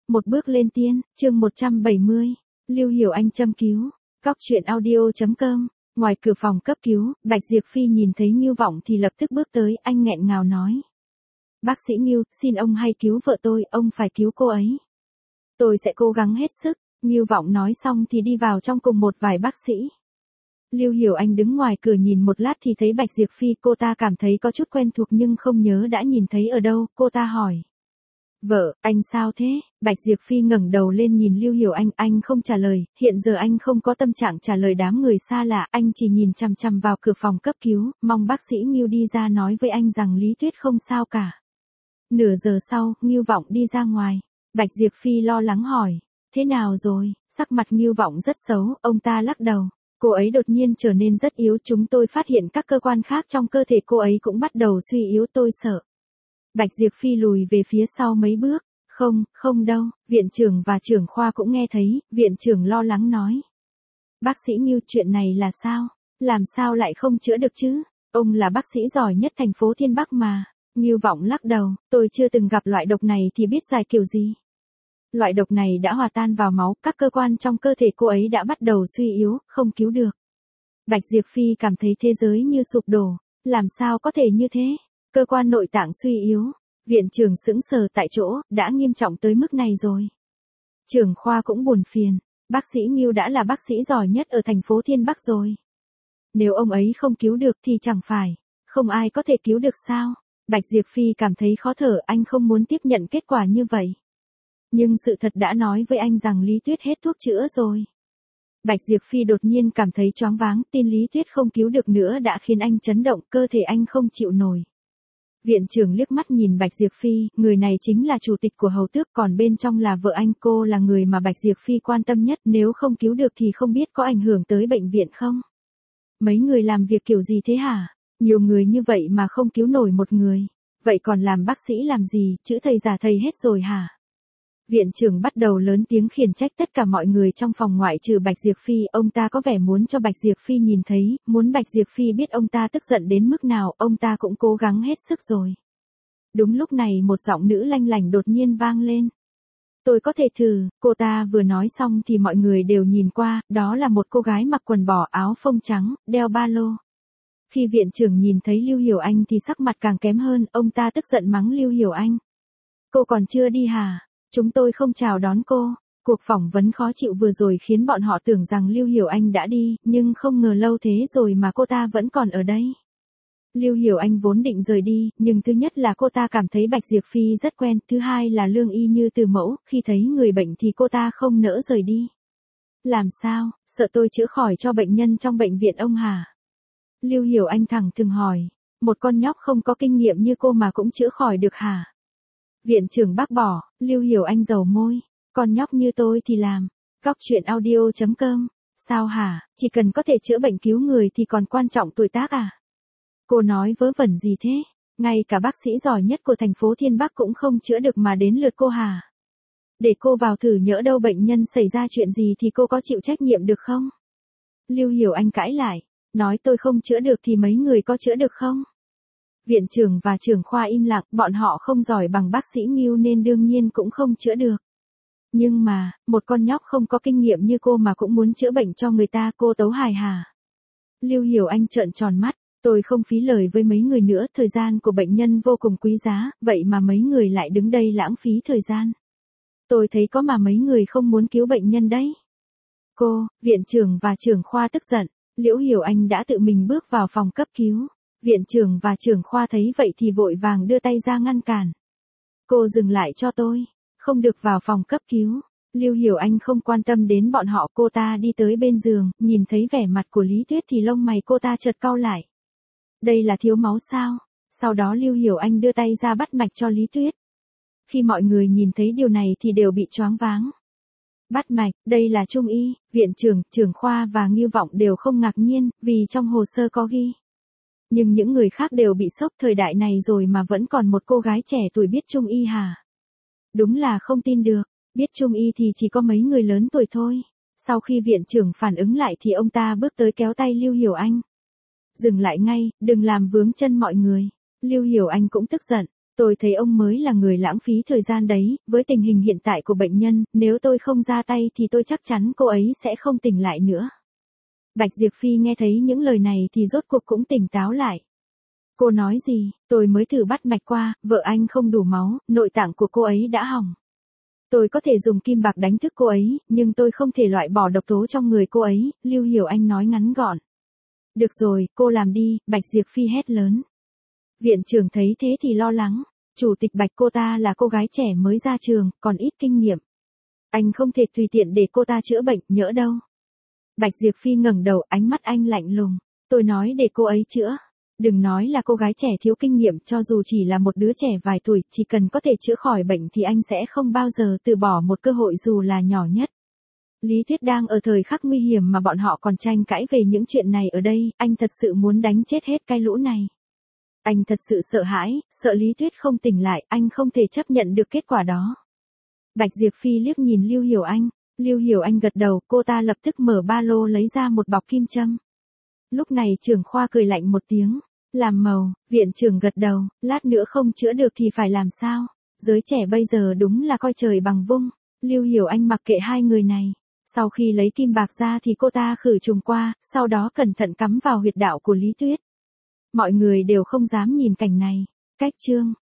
Một bước lên tiên, chương 170, Lưu Hiểu Anh châm cứu. Góc truyện audio.com. Ngoài cửa phòng cấp cứu, Bạch Diệp Phi nhìn thấy Ngưu Vọng thì lập tức bước tới, anh nghẹn ngào nói. Bác sĩ Ngưu, xin ông hãy cứu vợ tôi, ông phải cứu cô ấy. Tôi sẽ cố gắng hết sức. Ngưu Vọng nói xong thì đi vào trong cùng một vài bác sĩ. Lưu Hiểu Anh đứng ngoài cửa nhìn một lát thì thấy Bạch Diệp Phi, cô ta cảm thấy có chút quen thuộc nhưng không nhớ đã nhìn thấy ở đâu, cô ta hỏi. Vợ, anh sao thế? Bạch Diệp Phi ngẩng đầu lên nhìn Lưu Hiểu Anh không trả lời, hiện giờ anh không có tâm trạng trả lời đám người xa lạ, anh chỉ nhìn chằm chằm vào cửa phòng cấp cứu, mong bác sĩ Ngưu đi ra nói với anh rằng Lý Tuyết không sao cả. Nửa giờ sau, Ngưu Vọng đi ra ngoài. Bạch Diệp Phi lo lắng hỏi, thế nào rồi? Sắc mặt Ngưu Vọng rất xấu, ông ta lắc đầu. Cô ấy đột nhiên trở nên rất yếu, chúng tôi phát hiện các cơ quan khác trong cơ thể cô ấy cũng bắt đầu suy yếu, tôi sợ. Bạch Diệp Phi lùi về phía sau mấy bước, không đâu, viện trưởng và trưởng khoa cũng nghe thấy, viện trưởng lo lắng nói. Bác sĩ Ngưu, chuyện này là sao? Làm sao lại không chữa được chứ? Ông là bác sĩ giỏi nhất thành phố Thiên Bắc mà. Ngưu Vọng lắc đầu, tôi chưa từng gặp loại độc này thì biết giải kiểu gì. Loại độc này đã hòa tan vào máu, các cơ quan trong cơ thể cô ấy đã bắt đầu suy yếu, không cứu được. Bạch Diệp Phi cảm thấy thế giới như sụp đổ, làm sao có thể như thế? Cơ quan nội tạng suy yếu, viện trưởng sững sờ tại chỗ, đã nghiêm trọng tới mức này rồi. Trưởng khoa cũng buồn phiền, bác sĩ Ngưu đã là bác sĩ giỏi nhất ở thành phố Thiên Bắc rồi. Nếu ông ấy không cứu được thì chẳng phải, không ai có thể cứu được sao? Bạch Diệp Phi cảm thấy khó thở, anh không muốn tiếp nhận kết quả như vậy. Nhưng sự thật đã nói với anh rằng Lý Tuyết hết thuốc chữa rồi. Bạch Diệp Phi đột nhiên cảm thấy choáng váng, tin Lý Tuyết không cứu được nữa đã khiến anh chấn động, cơ thể anh không chịu nổi. Viện trưởng liếc mắt nhìn Bạch Diệp Phi, người này chính là chủ tịch của Hầu Tước, còn bên trong là vợ anh, cô là người mà Bạch Diệp Phi quan tâm nhất, nếu không cứu được thì không biết có ảnh hưởng tới bệnh viện không? Mấy người làm việc kiểu gì thế hả? Nhiều người như vậy mà không cứu nổi một người. Vậy còn làm bác sĩ làm gì, chữ thầy giả thầy hết rồi hả? Viện trưởng bắt đầu lớn tiếng khiển trách tất cả mọi người trong phòng ngoại trừ Bạch Diệp Phi, ông ta có vẻ muốn cho Bạch Diệp Phi nhìn thấy, muốn Bạch Diệp Phi biết ông ta tức giận đến mức nào, ông ta cũng cố gắng hết sức rồi. Đúng lúc này một giọng nữ lanh lảnh đột nhiên vang lên. Tôi có thể thử, cô ta vừa nói xong thì mọi người đều nhìn qua, đó là một cô gái mặc quần bò áo phông trắng, đeo ba lô. Khi viện trưởng nhìn thấy Lưu Hiểu Anh thì sắc mặt càng kém hơn, ông ta tức giận mắng Lưu Hiểu Anh. Cô còn chưa đi hả? Chúng tôi không chào đón cô. Cuộc phỏng vấn khó chịu vừa rồi khiến bọn họ tưởng rằng Lưu Hiểu Anh đã đi, nhưng không ngờ lâu thế rồi mà cô ta vẫn còn ở đây. Lưu Hiểu Anh vốn định rời đi, nhưng thứ nhất là cô ta cảm thấy Bạch Diệp Phi rất quen, thứ hai là lương y như từ mẫu, khi thấy người bệnh thì cô ta không nỡ rời đi. Làm sao, sợ tôi chữa khỏi cho bệnh nhân trong bệnh viện ông hả? Lưu Hiểu Anh thẳng thừng hỏi, một con nhóc không có kinh nghiệm như cô mà cũng chữa khỏi được hả? Viện trưởng bác bỏ, Lưu Hiểu Anh dầu môi, con nhóc như tôi thì làm. Góc truyện audio.com. Sao hả, chỉ cần có thể chữa bệnh cứu người thì còn quan trọng tuổi tác à? Cô nói vớ vẩn gì thế? Ngay cả bác sĩ giỏi nhất của thành phố Thiên Bắc cũng không chữa được mà đến lượt cô hả? Để cô vào thử, nhỡ đâu bệnh nhân xảy ra chuyện gì thì cô có chịu trách nhiệm được không? Lưu Hiểu Anh cãi lại, nói tôi không chữa được thì mấy người có chữa được không? Viện trưởng và trưởng khoa im lặng, bọn họ không giỏi bằng bác sĩ Ngưu nên đương nhiên cũng không chữa được. Nhưng mà, một con nhóc không có kinh nghiệm như cô mà cũng muốn chữa bệnh cho người ta, cô tấu hài hả? Lưu Hiểu Anh trợn tròn mắt, tôi không phí lời với mấy người nữa, thời gian của bệnh nhân vô cùng quý giá, vậy mà mấy người lại đứng đây lãng phí thời gian. Tôi thấy có mà mấy người không muốn cứu bệnh nhân đấy. Cô, viện trưởng và trưởng khoa tức giận, Liễu Hiểu Anh đã tự mình bước vào phòng cấp cứu. Viện trưởng và trưởng khoa thấy vậy thì vội vàng đưa tay ra ngăn cản. Cô dừng lại cho tôi, không được vào phòng cấp cứu. Lưu Hiểu Anh không quan tâm đến bọn họ, cô ta đi tới bên giường, nhìn thấy vẻ mặt của Lý Tuyết thì lông mày cô ta chợt cau lại. Đây là thiếu máu sao? Sau đó Lưu Hiểu Anh đưa tay ra bắt mạch cho Lý Tuyết. Khi mọi người nhìn thấy điều này thì đều bị choáng váng. Bắt mạch, đây là trung y, viện trưởng, trưởng khoa và Ngưu Vọng đều không ngạc nhiên, vì trong hồ sơ có ghi. Nhưng những người khác đều bị sốc, thời đại này rồi mà vẫn còn một cô gái trẻ tuổi biết trung y hả? Đúng là không tin được, biết trung y thì chỉ có mấy người lớn tuổi thôi. Sau khi viện trưởng phản ứng lại thì ông ta bước tới kéo tay Lưu Hiểu Anh. Dừng lại ngay, đừng làm vướng chân mọi người. Lưu Hiểu Anh cũng tức giận, Tôi thấy ông mới là người lãng phí thời gian đấy, với tình hình hiện tại của bệnh nhân, nếu tôi không ra tay thì tôi chắc chắn cô ấy sẽ không tỉnh lại nữa. Bạch Diệp Phi nghe thấy những lời này thì rốt cuộc cũng tỉnh táo lại. Cô nói gì, tôi mới thử bắt mạch qua, vợ anh không đủ máu, nội tạng của cô ấy đã hỏng. Tôi có thể dùng kim bạc đánh thức cô ấy, nhưng tôi không thể loại bỏ độc tố trong người cô ấy, Lưu Hiểu Anh nói ngắn gọn. Được rồi, cô làm đi, Bạch Diệp Phi hét lớn. Viện trưởng thấy thế thì lo lắng. Chủ tịch Bạch cô ta là cô gái trẻ mới ra trường, còn ít kinh nghiệm. Anh không thể tùy tiện để cô ta chữa bệnh, nhỡ đâu. Bạch Diệp Phi ngẩng đầu, ánh mắt anh lạnh lùng. Tôi nói để cô ấy chữa. Đừng nói là cô gái trẻ thiếu kinh nghiệm, cho dù chỉ là một đứa trẻ vài tuổi, chỉ cần có thể chữa khỏi bệnh thì anh sẽ không bao giờ từ bỏ một cơ hội dù là nhỏ nhất. Lý Tuyết đang ở thời khắc nguy hiểm mà bọn họ còn tranh cãi về những chuyện này ở đây, anh thật sự muốn đánh chết hết cái lũ này. Anh thật sự sợ hãi, sợ Lý Tuyết không tỉnh lại, anh không thể chấp nhận được kết quả đó. Bạch Diệp Phi liếc nhìn Lưu Hiểu Anh. Lưu Hiểu Anh gật đầu, cô ta lập tức mở ba lô lấy ra một bọc kim châm. Lúc này trưởng khoa cười lạnh một tiếng. Làm màu, viện trưởng gật đầu, lát nữa không chữa được thì phải làm sao? Giới trẻ bây giờ đúng là coi trời bằng vung. Lưu Hiểu Anh mặc kệ hai người này. Sau khi lấy kim bạc ra thì cô ta khử trùng qua, sau đó cẩn thận cắm vào huyệt đạo của Lý Tuyết. Mọi người đều không dám nhìn cảnh này. Cách chương